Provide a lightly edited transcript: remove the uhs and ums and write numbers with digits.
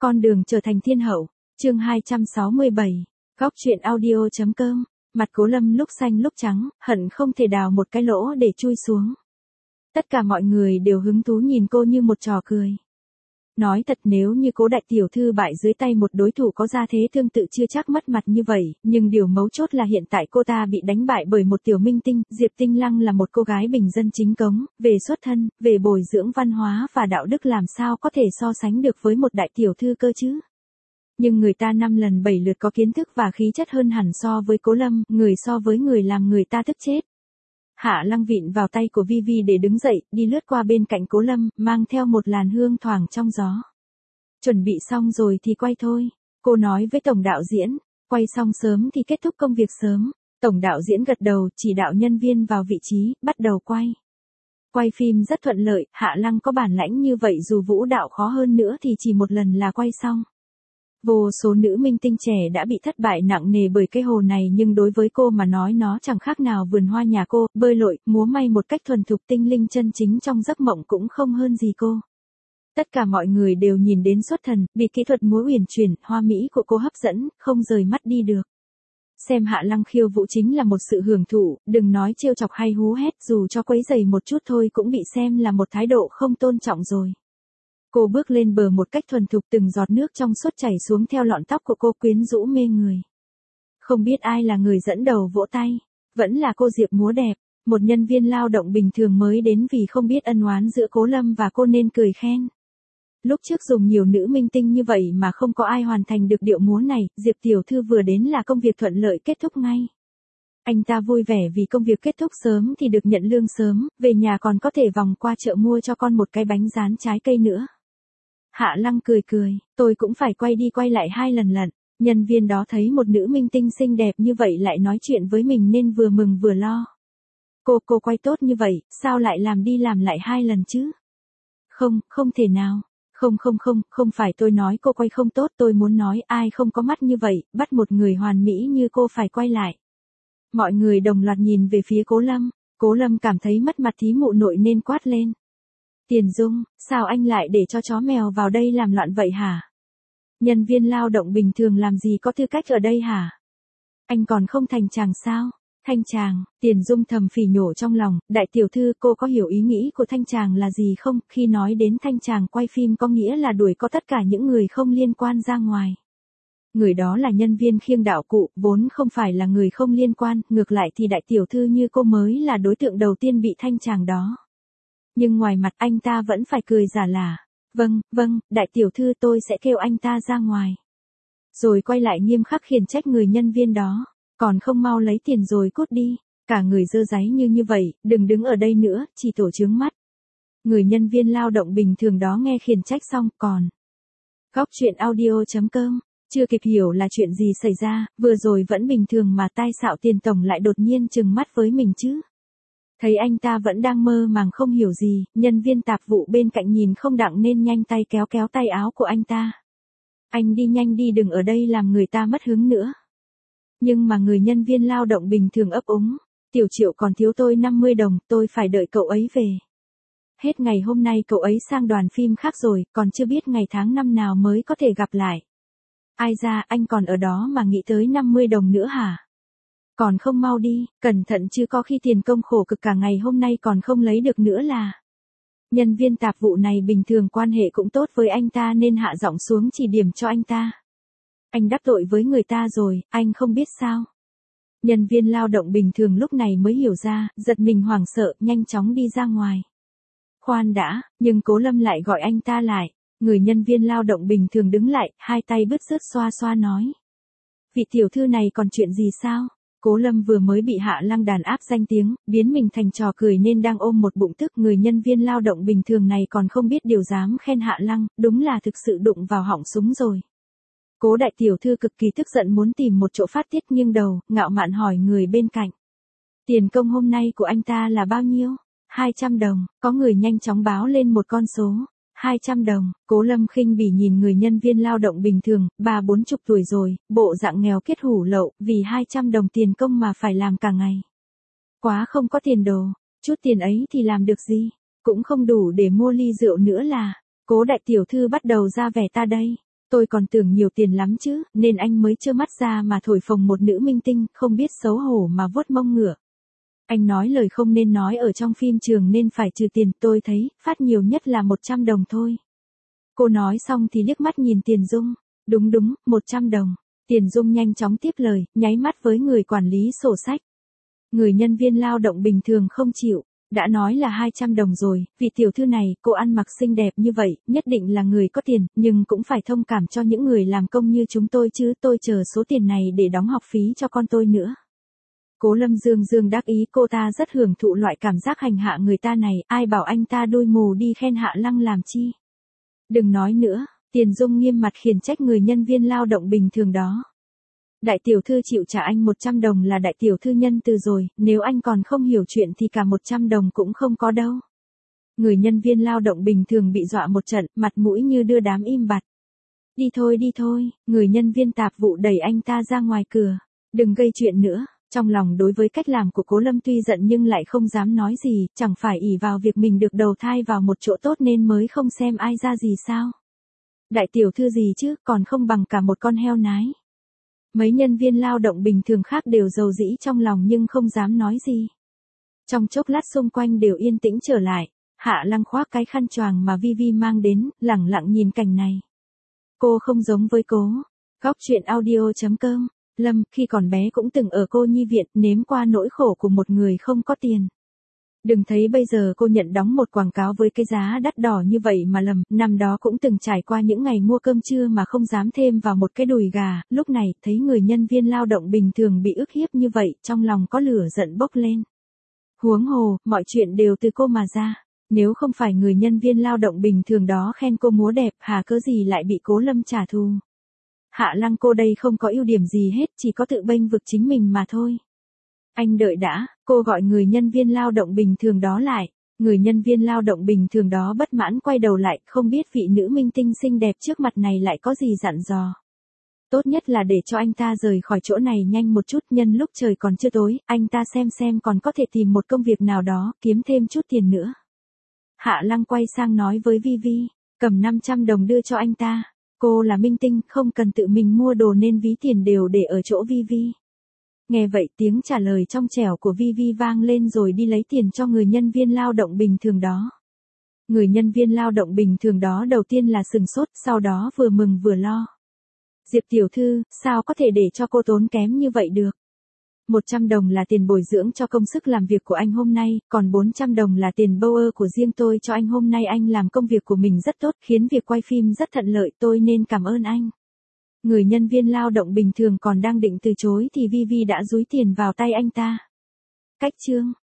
Con đường trở thành thiên hậu, chương 267, góc truyện audio.com, mặt Cố Lâm lúc xanh lúc trắng, hận không thể đào một cái lỗ để chui xuống. Tất cả mọi người đều hứng thú nhìn cô như một trò cười. Nói thật, nếu như Cố đại tiểu thư bại dưới tay một đối thủ có gia thế tương tự chưa chắc mất mặt như vậy, nhưng điều mấu chốt là hiện tại cô ta bị đánh bại bởi một tiểu minh tinh. Diệp Tinh Lăng là một cô gái bình dân chính cống, về xuất thân, về bồi dưỡng văn hóa và đạo đức làm sao có thể so sánh được với một đại tiểu thư cơ chứ. Nhưng người ta 5 lần 7 lượt có kiến thức và khí chất hơn hẳn so với Cố Lâm, người so với người làm người ta tức chết. Hạ Lăng vịn vào tay của Vi để đứng dậy, đi lướt qua bên cạnh Cố Lâm, mang theo một làn hương thoảng trong gió. Chuẩn bị xong rồi thì quay thôi, cô nói với tổng đạo diễn, quay xong sớm thì kết thúc công việc sớm. Tổng đạo diễn gật đầu, chỉ đạo nhân viên vào vị trí, bắt đầu quay. Quay phim rất thuận lợi, Hạ Lăng có bản lãnh như vậy dù vũ đạo khó hơn nữa thì chỉ một lần là quay xong. Vô số nữ minh tinh trẻ đã bị thất bại nặng nề bởi cái hồ này, nhưng đối với cô mà nói nó chẳng khác nào vườn hoa nhà cô, bơi lội, múa may một cách thuần thục tinh linh chân chính trong giấc mộng cũng không hơn gì cô. Tất cả mọi người đều nhìn đến xuất thần, vì kỹ thuật múa uyển chuyển, hoa mỹ của cô hấp dẫn, không rời mắt đi được. Xem Hạ Lăng khiêu vũ chính là một sự hưởng thụ, đừng nói trêu chọc hay hú hét, dù cho quấy rầy một chút thôi cũng bị xem là một thái độ không tôn trọng rồi. Cô bước lên bờ một cách thuần thục, từng giọt nước trong suốt chảy xuống theo lọn tóc của cô, quyến rũ mê người. Không biết ai là người dẫn đầu vỗ tay, vẫn là cô Diệp múa đẹp, một nhân viên lao động bình thường mới đến vì không biết ân oán giữa Cố Lâm và cô nên cười khen. Lúc trước dùng nhiều nữ minh tinh như vậy mà không có ai hoàn thành được điệu múa này, Diệp tiểu thư vừa đến là công việc thuận lợi kết thúc ngay. Anh ta vui vẻ vì công việc kết thúc sớm thì được nhận lương sớm, về nhà còn có thể vòng qua chợ mua cho con một cái bánh rán trái cây nữa. Hạ Lăng cười cười, tôi cũng phải quay đi quay lại 2 lần lận. Nhân viên đó thấy một nữ minh tinh xinh đẹp như vậy lại nói chuyện với mình nên vừa mừng vừa lo. Cô quay tốt như vậy, sao lại làm đi làm lại 2 lần chứ? Không thể nào. Không phải tôi nói cô quay không tốt, tôi muốn nói ai không có mắt như vậy, bắt một người hoàn mỹ như cô phải quay lại. Mọi người đồng loạt nhìn về phía Cố Lâm, Cố Lâm cảm thấy mất mặt thí mụ nội nên quát lên. Tiền Dung, sao anh lại để cho chó mèo vào đây làm loạn vậy hả? Nhân viên lao động bình thường làm gì có tư cách ở đây hả? Anh còn không thành chàng sao? Thanh chàng, Tiền Dung thầm phỉ nhổ trong lòng, đại tiểu thư cô có hiểu ý nghĩ của thanh chàng là gì không? Khi nói đến thanh chàng quay phim có nghĩa là đuổi có tất cả những người không liên quan ra ngoài. Người đó là nhân viên khiêng đạo cụ, vốn không phải là người không liên quan, ngược lại thì đại tiểu thư như cô mới là đối tượng đầu tiên bị thanh chàng đó. Nhưng ngoài mặt anh ta vẫn phải cười giả lả. Vâng, đại tiểu thư tôi sẽ kêu anh ta ra ngoài. Rồi quay lại nghiêm khắc khiển trách người nhân viên đó. Còn không mau lấy tiền rồi cút đi. Cả người dơ dáy như vậy, đừng đứng ở đây nữa, chỉ tổ chướng mắt. Người nhân viên lao động bình thường đó nghe khiển trách xong còn. Góc truyện audio.com, chưa kịp hiểu là chuyện gì xảy ra, vừa rồi vẫn bình thường mà tai xạo Tiền tổng lại đột nhiên trừng mắt với mình chứ. Thấy anh ta vẫn đang mơ màng không hiểu gì, nhân viên tạp vụ bên cạnh nhìn không đặng nên nhanh tay kéo tay áo của anh ta. Anh đi nhanh đi, đừng ở đây làm người ta mất hứng nữa. Nhưng mà người nhân viên lao động bình thường ấp úng, Tiểu Triệu còn thiếu tôi 50 đồng, tôi phải đợi cậu ấy về. Hết ngày hôm nay cậu ấy sang đoàn phim khác rồi, còn chưa biết ngày tháng năm nào mới có thể gặp lại. Ai ra, anh còn ở đó mà nghĩ tới 50 đồng nữa hả? Còn không mau đi, cẩn thận chứ có khi tiền công khổ cực cả ngày hôm nay còn không lấy được nữa là. Nhân viên tạp vụ này bình thường quan hệ cũng tốt với anh ta nên hạ giọng xuống chỉ điểm cho anh ta. Anh đắc tội với người ta rồi, anh không biết sao? Nhân viên lao động bình thường lúc này mới hiểu ra, giật mình hoảng sợ, nhanh chóng đi ra ngoài. Khoan đã, nhưng Cố Lâm lại gọi anh ta lại. Người nhân viên lao động bình thường đứng lại, hai tay bứt rứt xoa nói. Vị tiểu thư này còn chuyện gì sao? Cố Lâm vừa mới bị Hạ Lăng đàn áp danh tiếng, biến mình thành trò cười nên đang ôm một bụng tức. Người nhân viên lao động bình thường này còn không biết điều dám khen Hạ Lăng, đúng là thực sự đụng vào họng súng rồi. Cố đại tiểu thư cực kỳ tức giận muốn tìm một chỗ phát tiết, nghiêng đầu, ngạo mạn hỏi người bên cạnh. Tiền công hôm nay của anh ta là bao nhiêu? 200 đồng, có người nhanh chóng báo lên một con số. 200 đồng, Cố Lâm khinh bỉ nhìn người nhân viên lao động bình thường, 30-40 tuổi rồi, bộ dạng nghèo kiết hủ lậu, vì 200 đồng tiền công mà phải làm cả ngày. Quá không có tiền đồ, chút tiền ấy thì làm được gì, cũng không đủ để mua ly rượu nữa là. Cố đại tiểu thư bắt đầu ra vẻ ta đây. Tôi còn tưởng nhiều tiền lắm chứ, nên anh mới trơ mắt ra mà thổi phồng một nữ minh tinh, không biết xấu hổ mà vuốt mông ngựa. Anh nói lời không nên nói ở trong phim trường nên phải trừ tiền, tôi thấy, phát nhiều nhất là 100 đồng thôi. Cô nói xong thì liếc mắt nhìn Tiền Dung. Đúng đúng, 100 đồng. Tiền Dung nhanh chóng tiếp lời, nháy mắt với người quản lý sổ sách. Người nhân viên lao động bình thường không chịu. Đã nói là 200 đồng rồi, vị tiểu thư này, cô ăn mặc xinh đẹp như vậy, nhất định là người có tiền, nhưng cũng phải thông cảm cho những người làm công như chúng tôi chứ, tôi chờ số tiền này để đóng học phí cho con tôi nữa. Cố Lâm Dương Dương đắc ý, cô ta rất hưởng thụ loại cảm giác hành hạ người ta này, ai bảo anh ta đôi mù đi khen Hạ Lăng làm chi. Đừng nói nữa, Tiền Dung nghiêm mặt khiển trách người nhân viên lao động bình thường đó. Đại tiểu thư chịu trả anh 100 đồng là đại tiểu thư nhân từ rồi, nếu anh còn không hiểu chuyện thì cả 100 đồng cũng không có đâu. Người nhân viên lao động bình thường bị dọa một trận, mặt mũi như đưa đám im bặt. Đi thôi, người nhân viên tạp vụ đẩy anh ta ra ngoài cửa. Đừng gây chuyện nữa. Trong lòng đối với cách làm của Cố Lâm tuy giận nhưng lại không dám nói gì, chẳng phải ỷ vào việc mình được đầu thai vào một chỗ tốt nên mới không xem ai ra gì sao. Đại tiểu thư gì chứ, còn không bằng cả một con heo nái. Mấy nhân viên lao động bình thường khác đều rầu rĩ trong lòng nhưng không dám nói gì. Trong chốc lát xung quanh đều yên tĩnh trở lại, Hạ Lăng khoác cái khăn choàng mà Vivi mang đến, lẳng lặng nhìn cảnh này. Cô không giống với Cố. Góc truyện audio.com. Lâm, khi còn bé cũng từng ở cô nhi viện, nếm qua nỗi khổ của một người không có tiền. Đừng thấy bây giờ cô nhận đóng một quảng cáo với cái giá đắt đỏ như vậy mà lầm, năm đó cũng từng trải qua những ngày mua cơm trưa mà không dám thêm vào một cái đùi gà, lúc này, thấy người nhân viên lao động bình thường bị ức hiếp như vậy, trong lòng có lửa giận bốc lên. Huống hồ, mọi chuyện đều từ cô mà ra. Nếu không phải người nhân viên lao động bình thường đó khen cô múa đẹp, hà cớ gì lại bị Cố Lâm trả thù. Hạ Lăng cô đây không có ưu điểm gì hết, chỉ có tự bênh vực chính mình mà thôi. Anh đợi đã, cô gọi người nhân viên lao động bình thường đó lại. Người nhân viên lao động bình thường đó bất mãn quay đầu lại, không biết vị nữ minh tinh xinh đẹp trước mặt này lại có gì dặn dò. Tốt nhất là để cho anh ta rời khỏi chỗ này nhanh một chút, nhân lúc trời còn chưa tối, anh ta xem còn có thể tìm một công việc nào đó, kiếm thêm chút tiền nữa. Hạ Lăng quay sang nói với Vivi, cầm 500 đồng đưa cho anh ta. Cô là minh tinh, không cần tự mình mua đồ nên ví tiền đều để ở chỗ Vivi. Nghe vậy tiếng trả lời trong trẻo của Vivi vang lên rồi đi lấy tiền cho người nhân viên lao động bình thường đó. Người nhân viên lao động bình thường đó đầu tiên là sừng sốt, sau đó vừa mừng vừa lo. Diệp tiểu thư, sao có thể để cho cô tốn kém như vậy được? 100 đồng là tiền bồi dưỡng cho công sức làm việc của anh hôm nay, còn 400 đồng là tiền bower của riêng tôi cho anh hôm nay, anh làm công việc của mình rất tốt, khiến việc quay phim rất thuận lợi, tôi nên cảm ơn anh. Người nhân viên lao động bình thường còn đang định từ chối thì Vivi đã dúi tiền vào tay anh ta. Cách chương